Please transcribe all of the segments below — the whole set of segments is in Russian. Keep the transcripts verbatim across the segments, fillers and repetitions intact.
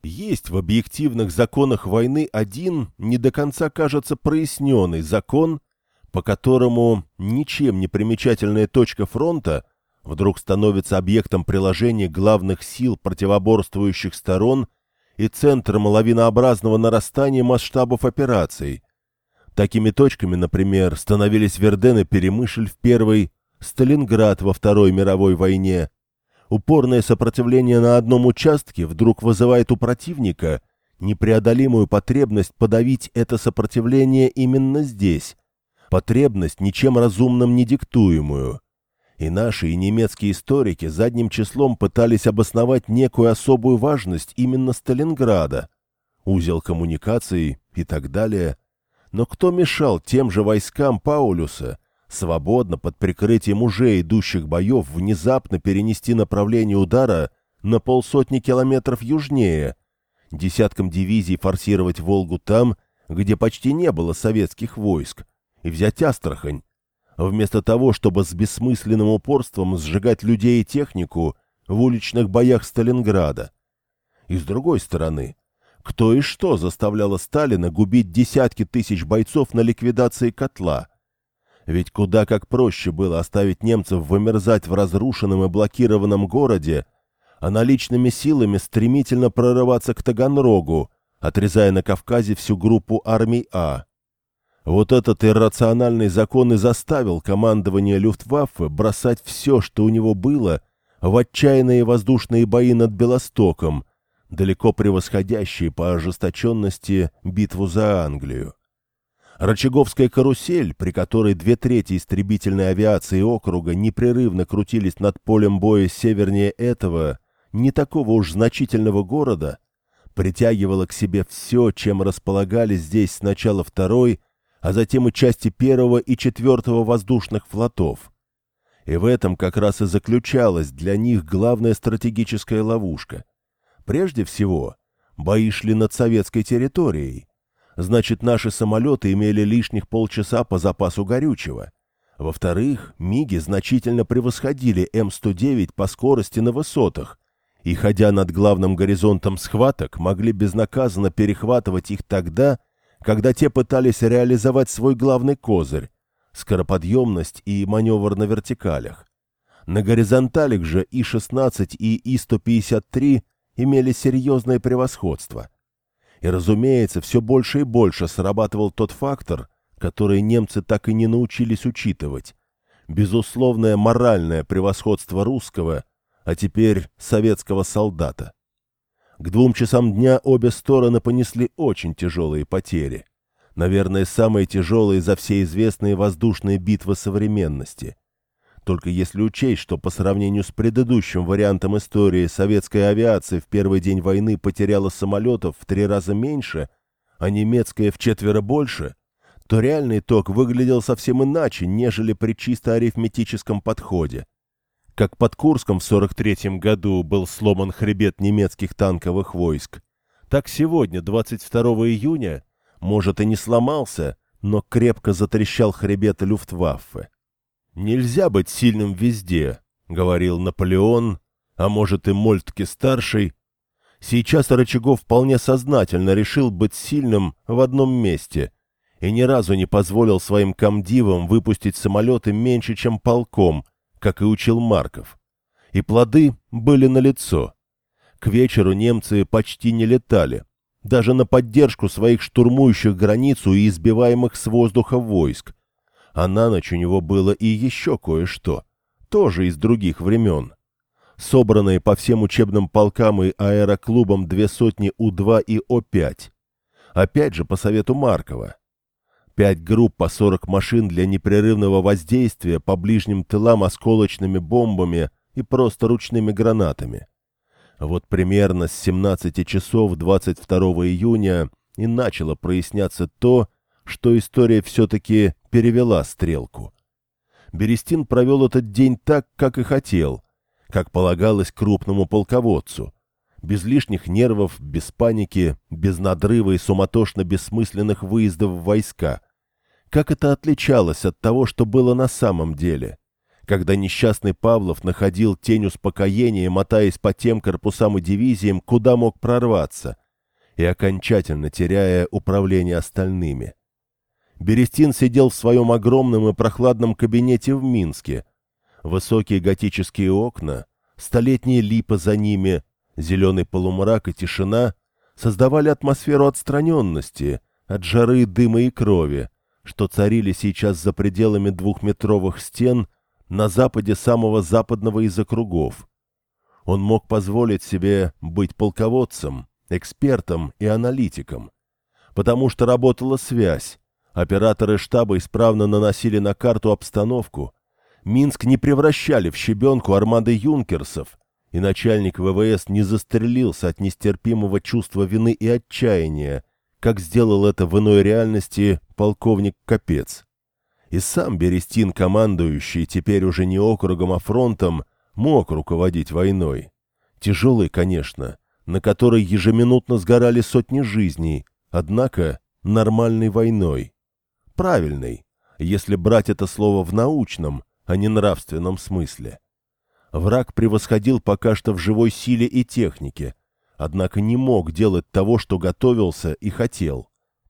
Есть в объективных законах войны один, не до конца, кажется, проясненный закон, по которому ничем не примечательная точка фронта вдруг становится объектом приложения главных сил противоборствующих сторон и центром лавинообразного нарастания масштабов операций. Такими точками, например, становились Верден и Перемышль в Первой, Сталинград во Второй мировой войне. Упорное сопротивление на одном участке вдруг вызывает у противника непреодолимую потребность подавить это сопротивление именно здесь, потребность ничем разумным не диктуемую. И наши, и немецкие историки задним числом пытались обосновать некую особую важность именно Сталинграда, узел коммуникаций и так далее. Но кто мешал тем же войскам Паулюса свободно под прикрытием уже идущих боев внезапно перенести направление удара на полсотни километров южнее, десяткам дивизий форсировать Волгу там, где почти не было советских войск, и взять Астрахань, вместо того, чтобы с бессмысленным упорством сжигать людей и технику в уличных боях Сталинграда. И с другой стороны, кто и что заставляло Сталина губить десятки тысяч бойцов на ликвидации котла? Ведь куда как проще было оставить немцев вымерзать в разрушенном и блокированном городе, а наличными силами стремительно прорываться к Таганрогу, отрезая на Кавказе всю группу армий А. Вот этот иррациональный закон и заставил командование Люфтваффе бросать все, что у него было, в отчаянные воздушные бои над Белостоком, далеко превосходящие по ожесточенности битву за Англию. Рычаговская карусель, при которой две трети истребительной авиации округа непрерывно крутились над полем боя севернее этого, не такого уж значительного города, притягивала к себе все, чем располагали здесь сначала второй, а затем и части первого и четвертого воздушных флотов. И в этом как раз и заключалась для них главная стратегическая ловушка. Прежде всего, бои шли над советской территорией. Значит, наши самолеты имели лишних полчаса по запасу горючего. Во-вторых, МиГи значительно превосходили Эм сто девять по скорости на высотах, и, ходя над главным горизонтом схваток, могли безнаказанно перехватывать их тогда, когда те пытались реализовать свой главный козырь — скороподъемность и маневр на вертикалях. На горизонталях же И шестнадцать и И сто пятьдесят три имели серьезное превосходство. И, разумеется, все больше и больше срабатывал тот фактор, который немцы так и не научились учитывать — безусловное моральное превосходство русского, а теперь советского солдата. К двум часам дня обе стороны понесли очень тяжелые потери. Наверное, самые тяжелые за все известные воздушные битвы современности. Только если учесть, что по сравнению с предыдущим вариантом истории советская авиация в первый день войны потеряла самолетов в три раза меньше, а немецкая в четверо больше, то реальный итог выглядел совсем иначе, нежели при чисто арифметическом подходе. Как под Курском в сорок третьем году был сломан хребет немецких танковых войск, так сегодня, двадцать второго июня, может и не сломался, но крепко затрещал хребет Люфтваффе. «Нельзя быть сильным везде», — говорил Наполеон, а может и Мольтке-старший. Сейчас Рычагов вполне сознательно решил быть сильным в одном месте и ни разу не позволил своим комдивам выпустить самолеты меньше, чем полком, как и учил Марков. И плоды были налицо. К вечеру немцы почти не летали, даже на поддержку своих штурмующих границу и избиваемых с воздуха войск. А на ночь у него было и еще кое-что, тоже из других времен. Собранные по всем учебным полкам и аэроклубам две сотни У два и О пять. Опять же по совету Маркова. Пять групп по сорок машин для непрерывного воздействия по ближним тылам осколочными бомбами и просто ручными гранатами. Вот примерно с семнадцати часов двадцать второго июня и начало проясняться то, что история все-таки перевела стрелку. Берестин провел этот день так, как и хотел, как полагалось крупному полководцу, без лишних нервов, без паники, без надрыва и суматошно-бессмысленных выездов в войска. Как это отличалось от того, что было на самом деле? когда несчастный Павлов находил тень успокоения, мотаясь по тем корпусам и дивизиям, куда мог прорваться, и окончательно теряя управление остальными. Берестин сидел в своем огромном и прохладном кабинете в Минске. Высокие готические окна, столетние липы за ними, зеленый полумрак и тишина создавали атмосферу отстраненности от жары, дыма и крови, что царили сейчас за пределами двухметровых стен на западе самого западного из округов. Он мог позволить себе быть полководцем, экспертом и аналитиком, потому что работала связь, операторы штаба исправно наносили на карту обстановку, Минск не превращали в щебенку армады юнкерсов, и начальник ВВС не застрелился от нестерпимого чувства вины и отчаяния, как сделал это в иной реальности полковник Капец. И сам Берестин, командующий теперь уже не округом, а фронтом, мог руководить войной. Тяжелой, конечно, на которой ежеминутно сгорали сотни жизней, однако нормальной войной. Правильной, если брать это слово в научном, а не нравственном смысле. Враг превосходил пока что в живой силе и технике, однако не мог делать того, что готовился и хотел.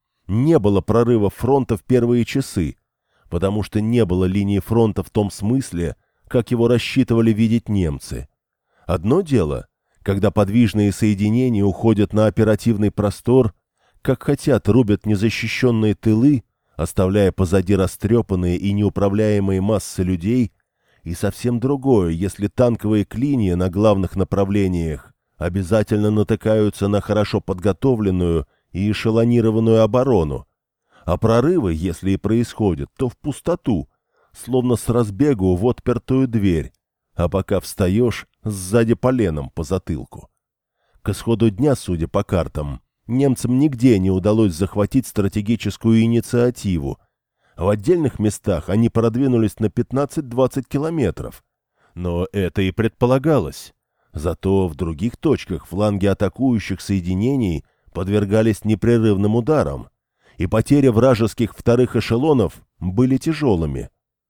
Не было прорыва фронта в первые часы, потому что не было линии фронта в том смысле, как его рассчитывали видеть немцы. Одно дело, когда подвижные соединения уходят на оперативный простор, как хотят рубят незащищенные тылы, оставляя позади растрепанные и неуправляемые массы людей, и совсем другое, если танковые клинья на главных направлениях обязательно натыкаются на хорошо подготовленную и эшелонированную оборону, а прорывы, если и происходят, то в пустоту, словно с разбегу в отпертую дверь, а пока встаешь, сзади поленом по затылку. К исходу дня, судя по картам, немцам нигде не удалось захватить стратегическую инициативу. В отдельных местах они продвинулись на пятнадцать-двадцать километров. Но это и предполагалось. Зато в других точках фланги атакующих соединений подвергались непрерывным ударам, и потери вражеских вторых эшелонов были тяжелыми.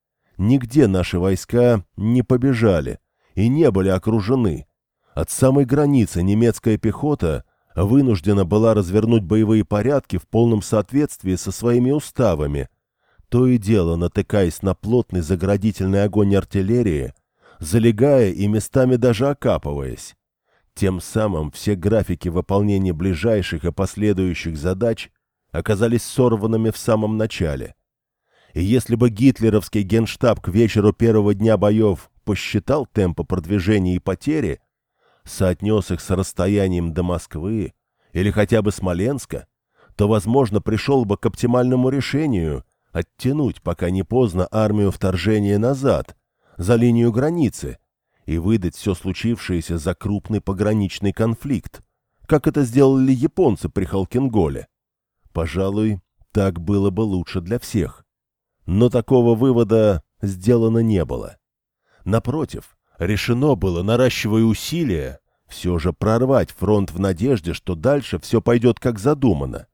Нигде наши войска не побежали и не были окружены. От самой границы немецкая пехота вынуждена была развернуть боевые порядки в полном соответствии со своими уставами, то и дело натыкаясь на плотный заградительный огонь артиллерии, залегая и местами даже окапываясь. Тем самым все графики выполнения ближайших и последующих задач оказались сорванными в самом начале. И если бы гитлеровский генштаб к вечеру первого дня боев посчитал темпы продвижения и потери, соотнес их с расстоянием до Москвы или хотя бы Смоленска, то, возможно, пришел бы к оптимальному решению оттянуть, пока не поздно, армию вторжения назад, за линию границы, и выдать все случившееся за крупный пограничный конфликт, как это сделали японцы при Халкинголе. Пожалуй, так было бы лучше для всех. Но такого вывода сделано не было. Напротив, решено было, наращивая усилия, все же прорвать фронт в надежде, что дальше все пойдет как задумано.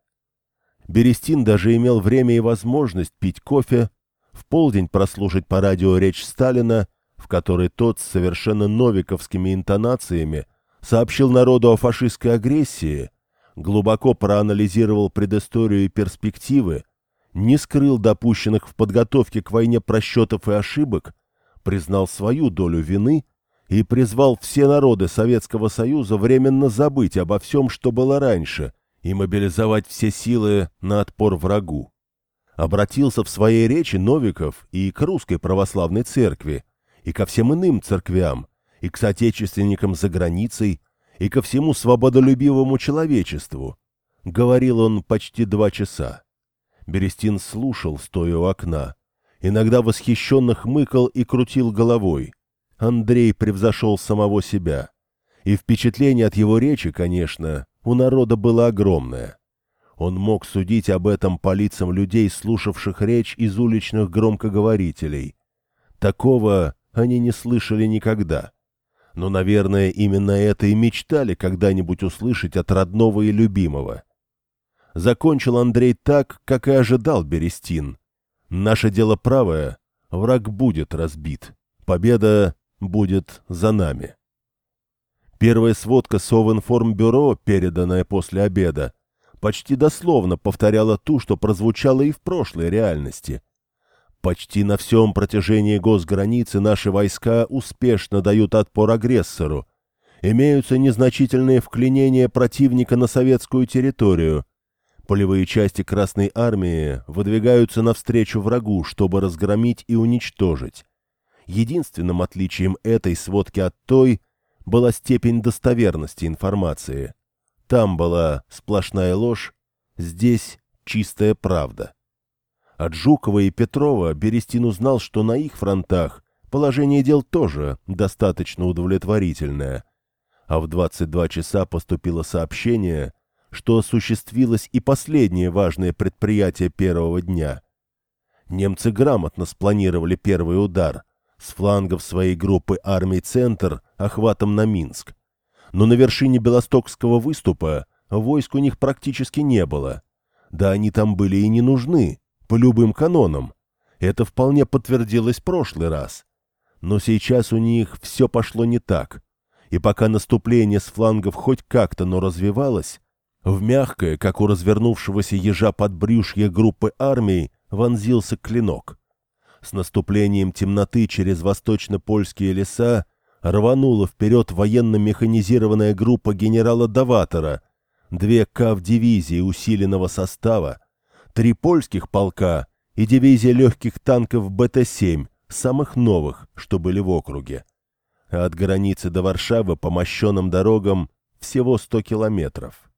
Берестин даже имел время и возможность пить кофе, в полдень прослушать по радио речь Сталина, в которой тот с совершенно новиковскими интонациями сообщил народу о фашистской агрессии, глубоко проанализировал предысторию и перспективы, не скрыл допущенных в подготовке к войне просчетов и ошибок, признал свою долю вины и призвал все народы Советского Союза временно забыть обо всем, что было раньше, и мобилизовать все силы на отпор врагу. Обратился в своей речи Новиков и к Русской Православной Церкви, и ко всем иным церквям, и к соотечественникам за границей, и ко всему свободолюбивому человечеству. Говорил он почти два часа. Берестин слушал, стоя у окна. Иногда восхищенно хмыкал и крутил головой. Андрей превзошел самого себя. И впечатление от его речи, конечно, у народа было огромное. Он мог судить об этом по лицам людей, слушавших речь из уличных громкоговорителей. Такого они не слышали никогда. Но, наверное, именно это и мечтали когда-нибудь услышать от родного и любимого. Закончил Андрей так, как и ожидал Берестин. «Наше дело правое, враг будет разбит. Победа будет за нами. Первая сводка Совинформбюро, переданная после обеда, почти дословно повторяла ту, что прозвучало и в прошлой реальности. Почти на всем протяжении госграницы наши войска успешно дают отпор агрессору. Имеются незначительные вклинения противника на советскую территорию. Полевые части Красной Армии выдвигаются навстречу врагу, чтобы разгромить и уничтожить. Единственным отличием этой сводки от той была степень достоверности информации. Там была сплошная ложь, здесь чистая правда. От Жукова и Петрова Берестин узнал, что на их фронтах положение дел тоже достаточно удовлетворительное. А в двадцать два часа поступило сообщение, что осуществилось и последнее важное предприятие первого дня. Немцы грамотно спланировали первый удар с флангов своей группы армий «Центр» охватом на Минск. Но на вершине Белостокского выступа войск у них практически не было. Да они там были и не нужны, по любым канонам. Это вполне подтвердилось в прошлый раз. Но сейчас у них все пошло не так. И пока наступление с флангов хоть как-то, но развивалось, в мягкое, как у развернувшегося ежа подбрюшье группы армий, вонзился клинок. С наступлением темноты через восточно-польские леса рванула вперед военно-механизированная группа генерала Даватора, две кавдивизии усиленного состава, три польских полка и дивизия легких танков Бэ Тэ семь, самых новых, что были в округе. А от границы до Варшавы по мощенным дорогам всего сто километров.